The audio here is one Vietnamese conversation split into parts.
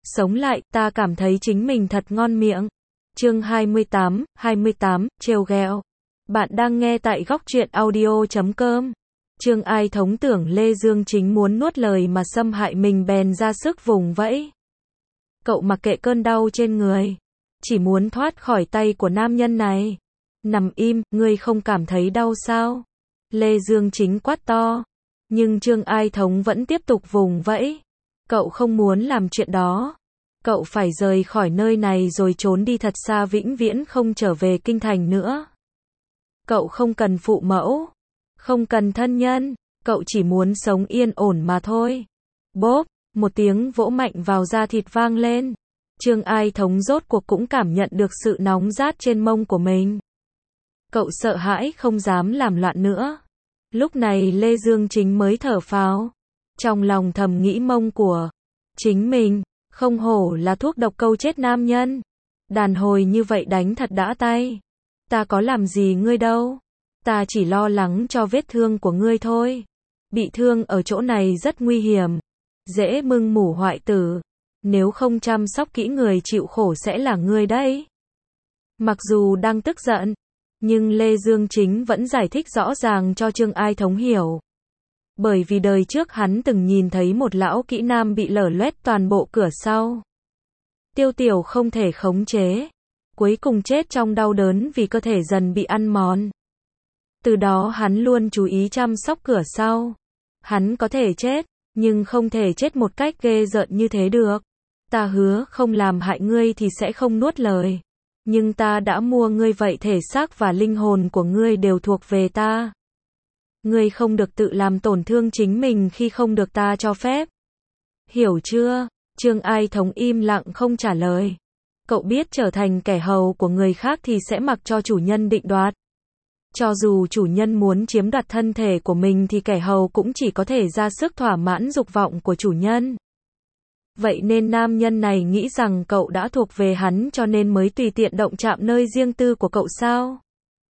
Sống lại, ta cảm thấy chính mình thật ngon miệng. Chương 28, trêu ghẹo. Bạn đang nghe tại góc truyện audio.com. Trương Ai Thống tưởng Lê Dương Chính muốn nuốt lời mà xâm hại mình bèn ra sức vùng vẫy. Cậu mặc kệ cơn đau trên người, chỉ muốn thoát khỏi tay của nam nhân này. Nằm im, ngươi không cảm thấy đau sao? Lê Dương Chính quát to. Nhưng Trương Ai Thống vẫn tiếp tục vùng vẫy. Cậu không muốn làm chuyện đó. Cậu phải rời khỏi nơi này rồi trốn đi thật xa, vĩnh viễn không trở về kinh thành nữa. Cậu không cần phụ mẫu, không cần thân nhân, cậu chỉ muốn sống yên ổn mà thôi. Bốp, một tiếng vỗ mạnh vào da thịt vang lên. Trương Ai Thống rốt cuộc cũng cảm nhận được sự nóng rát trên mông của mình. Cậu sợ hãi không dám làm loạn nữa. Lúc này Lê Dương Chính mới thở phào. Trong lòng thầm nghĩ mông của chính mình, không hổ là thuốc độc câu chết nam nhân. Đàn hồi như vậy đánh thật đã tay. Ta có làm gì ngươi đâu. Ta chỉ lo lắng cho vết thương của ngươi thôi. Bị thương ở chỗ này rất nguy hiểm. Dễ mưng mủ hoại tử. Nếu không chăm sóc kỹ người chịu khổ sẽ là ngươi đấy. Mặc dù đang tức giận, nhưng Lê Dương Chính vẫn giải thích rõ ràng cho Trương Ai Thống hiểu. Bởi vì đời trước hắn từng nhìn thấy một lão kỹ nam bị lở loét toàn bộ cửa sau. Tiêu tiểu không thể khống chế. Cuối cùng chết trong đau đớn vì cơ thể dần bị ăn mòn. Từ đó hắn luôn chú ý chăm sóc cửa sau. Hắn có thể chết, nhưng không thể chết một cách ghê rợn như thế được. Ta hứa không làm hại ngươi thì sẽ không nuốt lời. Nhưng ta đã mua ngươi vậy thể xác và linh hồn của ngươi đều thuộc về ta. Ngươi không được tự làm tổn thương chính mình khi không được ta cho phép. Hiểu chưa? Trương Ai Thống im lặng không trả lời. Cậu biết trở thành kẻ hầu của người khác thì sẽ mặc cho chủ nhân định đoạt. Cho dù chủ nhân muốn chiếm đoạt thân thể của mình thì kẻ hầu cũng chỉ có thể ra sức thỏa mãn dục vọng của chủ nhân. Vậy nên nam nhân này nghĩ rằng cậu đã thuộc về hắn cho nên mới tùy tiện động chạm nơi riêng tư của cậu sao?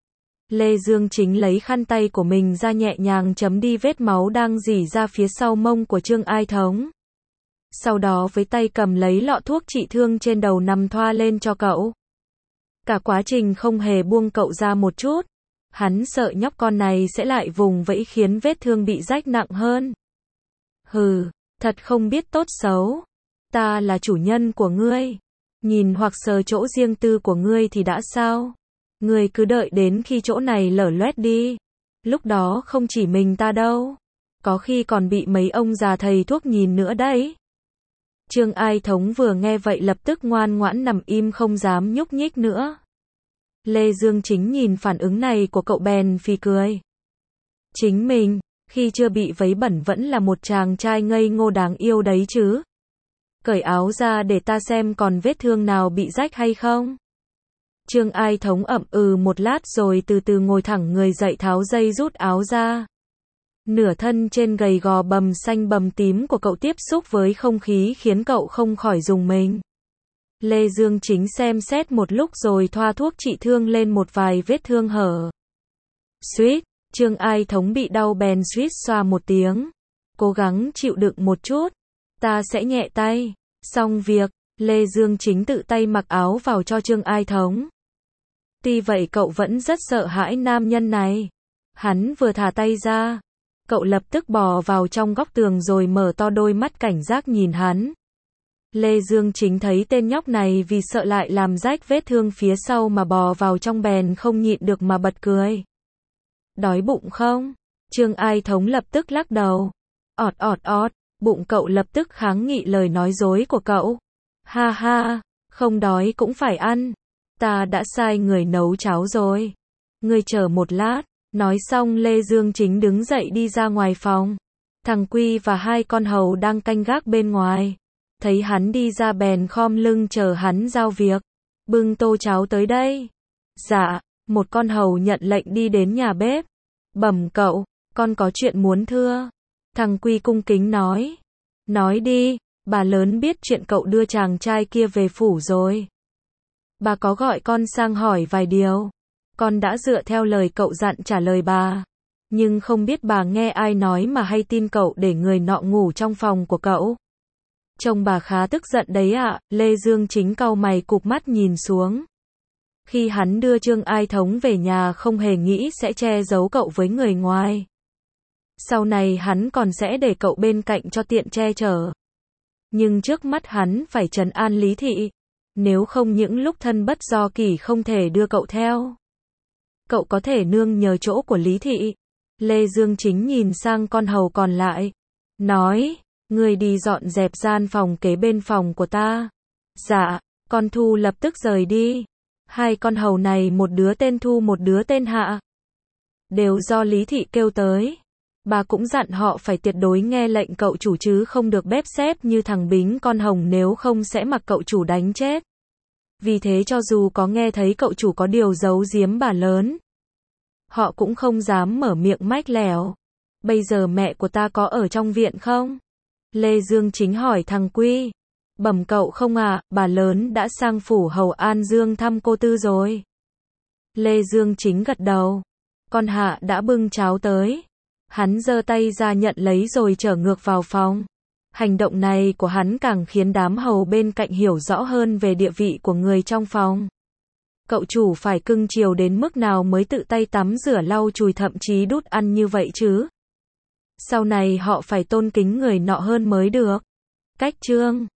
Lê Dương Chính lấy khăn tay của mình ra nhẹ nhàng chấm đi vết máu đang rỉ ra phía sau mông của Trương Ai Thống. Sau đó với tay cầm lấy lọ thuốc trị thương trên đầu nằm thoa lên cho cậu. Cả quá trình không hề buông cậu ra một chút. Hắn sợ nhóc con này sẽ lại vùng vẫy khiến vết thương bị rách nặng hơn. Hừ, thật không biết tốt xấu. Ta là chủ nhân của ngươi. Nhìn hoặc sờ chỗ riêng tư của ngươi thì đã sao? Ngươi cứ đợi đến khi chỗ này lở loét đi. Lúc đó không chỉ mình ta đâu. Có khi còn bị mấy ông già thầy thuốc nhìn nữa đấy. Trương Ai Thống vừa nghe vậy lập tức ngoan ngoãn nằm im không dám nhúc nhích nữa. Lê Dương Chính nhìn phản ứng này của cậu bèn phì cười. Chính mình, khi chưa bị vấy bẩn vẫn là một chàng trai ngây ngô đáng yêu đấy chứ. Cởi áo ra để ta xem còn vết thương nào bị rách hay không. Trương Ai Thống ậm ừ một lát rồi từ từ ngồi thẳng người dậy tháo dây rút áo ra. Nửa thân trên gầy gò bầm xanh bầm tím của cậu tiếp xúc với không khí khiến cậu không khỏi rùng mình. Lê Dương Chính xem xét một lúc rồi thoa thuốc trị thương lên một vài vết thương hở. Suýt, Trương Ai Thống bị đau bèn suýt xoa một tiếng. Cố gắng chịu đựng một chút. Ta sẽ nhẹ tay. Xong việc, Lê Dương Chính tự tay mặc áo vào cho Trương Ai Thống. Tuy vậy cậu vẫn rất sợ hãi nam nhân này. Hắn vừa thả tay ra. Cậu lập tức bò vào trong góc tường rồi mở to đôi mắt cảnh giác nhìn hắn. Lê Dương Chính thấy tên nhóc này vì sợ lại làm rách vết thương phía sau mà bò vào trong bèn không nhịn được mà bật cười. Đói bụng không? Trương Ai Thống lập tức lắc đầu. Ọt ọt ọt, bụng cậu lập tức kháng nghị lời nói dối của cậu. Ha ha, không đói cũng phải ăn. Ta đã sai người nấu cháo rồi. Ngươi chờ một lát. Nói xong Lê Dương Chính đứng dậy đi ra ngoài phòng. Thằng Quy và hai con hầu đang canh gác bên ngoài. Thấy hắn đi ra bèn khom lưng chờ hắn giao việc. Bưng tô cháo tới đây. Dạ, một con hầu nhận lệnh đi đến nhà bếp. Bẩm cậu, con có chuyện muốn thưa. Thằng Quy cung kính nói. Nói đi, bà lớn biết chuyện cậu đưa chàng trai kia về phủ rồi. Bà có gọi con sang hỏi vài điều. Con đã dựa theo lời cậu dặn trả lời bà. Nhưng không biết bà nghe ai nói mà hay tin cậu để người nọ ngủ trong phòng của cậu. Trông bà khá tức giận đấy ạ, Lê Dương Chính cau mày cụp mắt nhìn xuống. Khi hắn đưa Trương Ai Thống về nhà không hề nghĩ sẽ che giấu cậu với người ngoài. Sau này hắn còn sẽ để cậu bên cạnh cho tiện che chở. Nhưng trước mắt hắn phải trấn an Lý Thị. Nếu không những lúc thân bất do kỷ không thể đưa cậu theo. Cậu có thể nương nhờ chỗ của Lý Thị. Lê Dương Chính nhìn sang con hầu còn lại. Nói, người đi dọn dẹp gian phòng kế bên phòng của ta. Dạ, con Thu lập tức rời đi. Hai con hầu này một đứa tên Thu một đứa tên Hạ. Đều do Lý Thị kêu tới. Bà cũng dặn họ phải tuyệt đối nghe lệnh cậu chủ chứ không được bếp xếp như thằng Bính con Hồng nếu không sẽ mặc cậu chủ đánh chết. Vì thế cho dù có nghe thấy cậu chủ có điều giấu giếm bà lớn, họ cũng không dám mở miệng mách lẻo. Bây giờ mẹ của ta có ở trong viện không? Lê Dương Chính hỏi thằng Quy. Bẩm cậu không ạ, bà lớn đã sang phủ hầu An Dương thăm cô Tư rồi. Lê Dương Chính gật đầu. Con Hạ đã bưng cháo tới. Hắn giơ tay ra nhận lấy rồi trở ngược vào phòng. Hành động này của hắn càng khiến đám hầu bên cạnh hiểu rõ hơn về địa vị của người trong phòng. Cậu chủ phải cưng chiều đến mức nào mới tự tay tắm rửa lau chùi thậm chí đút ăn như vậy chứ? Sau này họ phải tôn kính người nọ hơn mới được. Cách chương